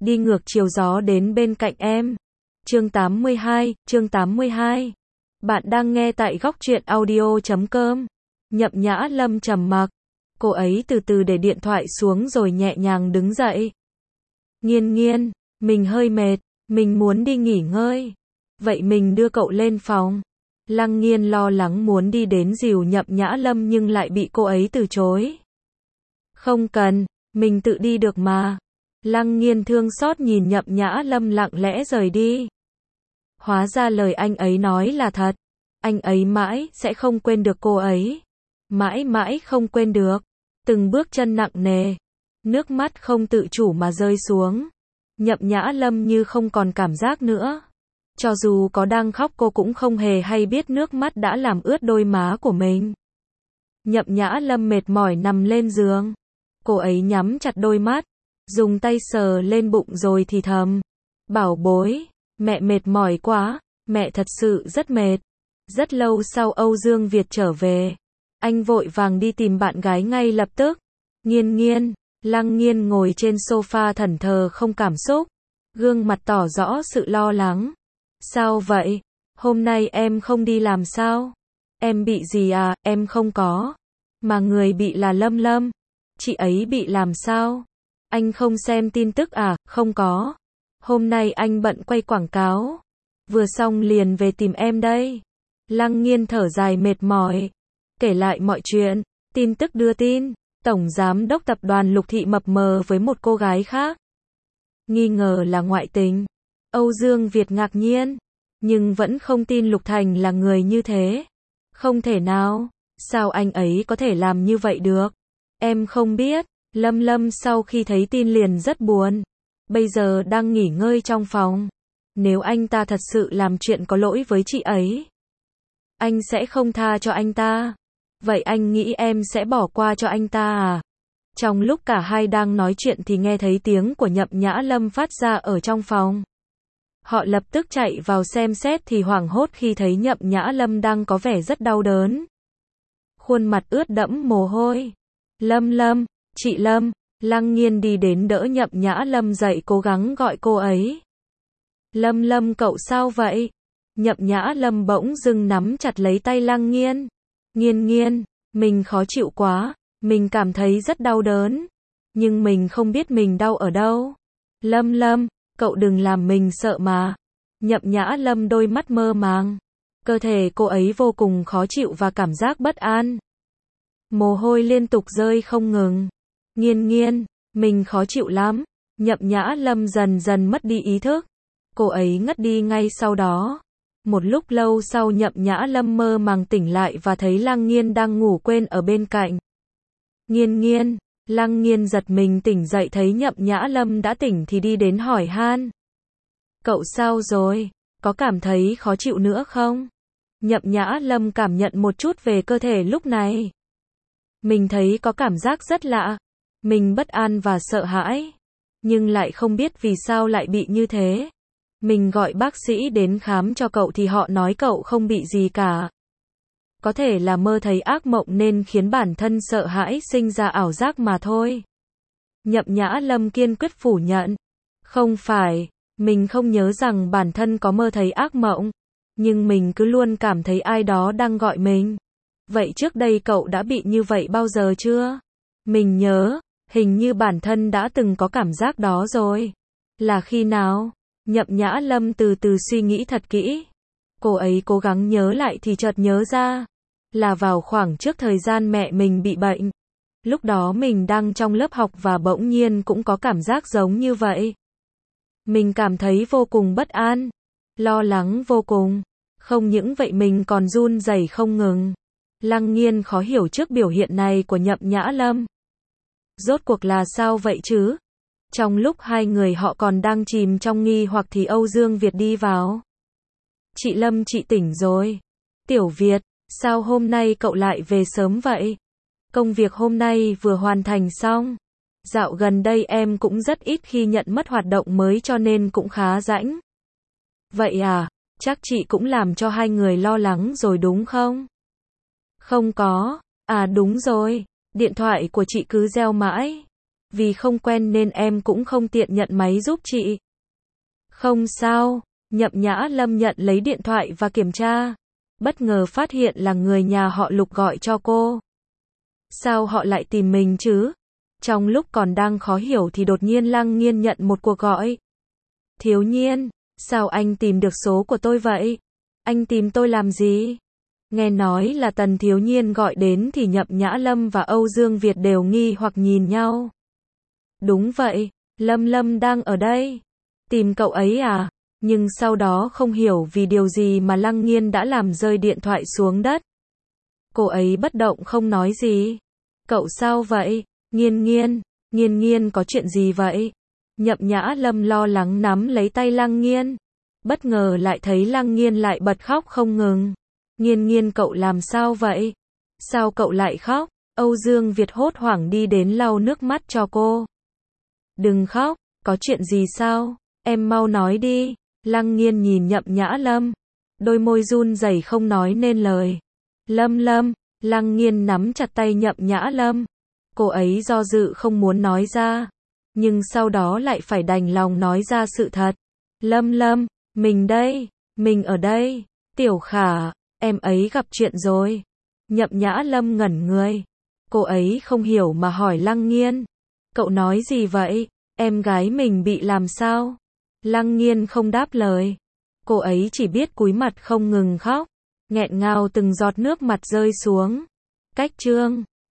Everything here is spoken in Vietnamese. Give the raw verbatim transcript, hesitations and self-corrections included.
đi ngược chiều gió đến bên cạnh em. Chương tám mươi hai, chương tám mươi hai. Bạn đang nghe tại góc truyện audio chấm com. Nhậm Nhã Lâm trầm mặc. Cô ấy từ từ để điện thoại xuống rồi nhẹ nhàng đứng dậy. Nghiên nghiên, mình hơi mệt, mình muốn đi nghỉ ngơi. Vậy mình đưa cậu lên phòng. Lăng Nghiên lo lắng muốn đi đến dìu Nhậm Nhã Lâm nhưng lại bị cô ấy từ chối. Không cần, mình tự đi được mà. Lăng Nghiên thương xót nhìn Nhậm Nhã Lâm lặng lẽ rời đi. Hóa ra lời anh ấy nói là thật. Anh ấy mãi sẽ không quên được cô ấy. Mãi mãi không quên được. Từng bước chân nặng nề. Nước mắt không tự chủ mà rơi xuống. Nhậm Nhã Lâm như không còn cảm giác nữa. Cho dù có đang khóc cô cũng không hề hay biết nước mắt đã làm ướt đôi má của mình. Nhậm Nhã Lâm mệt mỏi nằm lên giường. Cô ấy nhắm chặt đôi mắt. Dùng tay sờ lên bụng rồi thì thầm. Bảo bối, mẹ mệt mỏi quá, mẹ thật sự rất mệt. Rất lâu sau Âu Dương Việt trở về. Anh vội vàng đi tìm bạn gái ngay lập tức. Nghiên nghiên, Lăng Nghiên ngồi trên sofa thẫn thờ không cảm xúc. Gương mặt tỏ rõ sự lo lắng. Sao vậy? Hôm nay em không đi làm sao? Em bị gì à? Em không có. Mà người bị là Lâm Lâm. Chị ấy bị làm sao? Anh không xem tin tức à? Không có. Hôm nay anh bận quay quảng cáo. Vừa xong liền về tìm em đây. Lăng Nghiên thở dài mệt mỏi. Kể lại mọi chuyện. Tin tức đưa tin. Tổng giám đốc tập đoàn Lục Thị mập mờ với một cô gái khác. Nghi ngờ là ngoại tình. Âu Dương Việt ngạc nhiên. Nhưng vẫn không tin Lục Thành là người như thế. Không thể nào. Sao anh ấy có thể làm như vậy được? Em không biết. Lâm Lâm sau khi thấy tin liền rất buồn. Bây giờ đang nghỉ ngơi trong phòng. Nếu anh ta thật sự làm chuyện có lỗi với chị ấy, anh sẽ không tha cho anh ta. Vậy anh nghĩ em sẽ bỏ qua cho anh ta à? Trong lúc cả hai đang nói chuyện thì nghe thấy tiếng của Nhậm Nhã Lâm phát ra ở trong phòng. Họ lập tức chạy vào xem xét thì hoảng hốt khi thấy Nhậm Nhã Lâm đang có vẻ rất đau đớn. Khuôn mặt ướt đẫm mồ hôi. Lâm Lâm, chị Lâm. Lăng Nghiên đi đến đỡ Nhậm Nhã Lâm dậy cố gắng gọi cô ấy. Lâm Lâm cậu sao vậy? Nhậm Nhã Lâm bỗng dưng nắm chặt lấy tay Lăng Nghiên. Nghiên nghiên, mình khó chịu quá, mình cảm thấy rất đau đớn. Nhưng mình không biết mình đau ở đâu. Lâm Lâm, cậu đừng làm mình sợ mà. Nhậm Nhã Lâm đôi mắt mơ màng. Cơ thể cô ấy vô cùng khó chịu và cảm giác bất an. Mồ hôi liên tục rơi không ngừng. Nghiên nghiên, mình khó chịu lắm. Nhậm Nhã Lâm dần dần mất đi ý thức. Cô ấy ngất đi ngay sau đó. Một lúc lâu sau Nhậm Nhã Lâm mơ màng tỉnh lại và thấy Lăng Nghiên đang ngủ quên ở bên cạnh. Nghiên nghiên, Lăng Nghiên giật mình tỉnh dậy thấy Nhậm Nhã Lâm đã tỉnh thì đi đến hỏi han. Cậu sao rồi? Có cảm thấy khó chịu nữa không? Nhậm Nhã Lâm cảm nhận một chút về cơ thể lúc này. Mình thấy có cảm giác rất lạ. Mình bất an và sợ hãi. Nhưng lại không biết vì sao lại bị như thế. Mình gọi bác sĩ đến khám cho cậu thì họ nói cậu không bị gì cả. Có thể là mơ thấy ác mộng nên khiến bản thân sợ hãi sinh ra ảo giác mà thôi. Nhậm Nhã Lâm kiên quyết phủ nhận. Không phải, mình không nhớ rằng bản thân có mơ thấy ác mộng. Nhưng mình cứ luôn cảm thấy ai đó đang gọi mình. Vậy trước đây cậu đã bị như vậy bao giờ chưa? Mình nhớ, hình như bản thân đã từng có cảm giác đó rồi. Là khi nào? Nhậm Nhã Lâm từ từ suy nghĩ thật kỹ. Cô ấy cố gắng nhớ lại thì chợt nhớ ra. Là vào khoảng trước thời gian mẹ mình bị bệnh. Lúc đó mình đang trong lớp học và bỗng nhiên cũng có cảm giác giống như vậy. Mình cảm thấy vô cùng bất an. Lo lắng vô cùng. Không những vậy mình còn run rẩy không ngừng. Lăng Nghiên khó hiểu trước biểu hiện này của Nhậm Nhã Lâm. Rốt cuộc là sao vậy chứ? Trong lúc hai người họ còn đang chìm trong nghi hoặc thì Âu Dương Việt đi vào. Chị Lâm chị tỉnh rồi. Tiểu Việt, sao hôm nay cậu lại về sớm vậy? Công việc hôm nay vừa hoàn thành xong. Dạo gần đây em cũng rất ít khi nhận mất hoạt động mới cho nên cũng khá rãnh. Vậy à, chắc chị cũng làm cho hai người lo lắng rồi đúng không? Không có. À đúng rồi, điện thoại của chị cứ reo mãi. Vì không quen nên em cũng không tiện nhận máy giúp chị. Không sao. Nhậm Nhã Lâm nhận lấy điện thoại và kiểm tra. Bất ngờ phát hiện là người nhà họ Lục gọi cho cô. Sao họ lại tìm mình chứ? Trong lúc còn đang khó hiểu thì đột nhiên Lăng Nghiên nhận một cuộc gọi. Thiếu Nhiên, sao anh tìm được số của tôi vậy? Anh tìm tôi làm gì? Nghe nói là Tần Thiếu Nhiên gọi đến thì Nhậm Nhã Lâm và Âu Dương Việt đều nghi hoặc nhìn nhau. Đúng vậy, Lâm Lâm đang ở đây. Tìm cậu ấy à? Nhưng sau đó không hiểu vì điều gì mà Lăng Nghiên đã làm rơi điện thoại xuống đất. Cô ấy bất động không nói gì. Cậu sao vậy? Nghiên Nghiên, Nghiên Nghiên có chuyện gì vậy? Nhậm Nhã Lâm lo lắng nắm lấy tay Lăng Nghiên. Bất ngờ lại thấy Lăng Nghiên lại bật khóc không ngừng. Nghiên Nghiên cậu làm sao vậy? Sao cậu lại khóc? Âu Dương Việt hốt hoảng đi đến lau nước mắt cho cô. Đừng khóc, có chuyện gì sao? Em mau nói đi. Lăng Nghiên nhìn Nhậm Nhã Lâm. Đôi môi run rẩy không nói nên lời. Lâm Lâm, Lăng Nghiên nắm chặt tay Nhậm Nhã Lâm. Cô ấy do dự không muốn nói ra. Nhưng sau đó lại phải đành lòng nói ra sự thật. Lâm Lâm, mình đây, mình ở đây. Tiểu Khả, em ấy gặp chuyện rồi. Nhậm Nhã Lâm ngẩn người. Cô ấy không hiểu mà hỏi Lăng Nghiên. Cậu nói gì vậy? Em gái mình bị làm sao? Lăng Nghiên không đáp lời. Cô ấy chỉ biết cúi mặt không ngừng khóc. Nghẹn ngào từng giọt nước mặt rơi xuống. Cách chương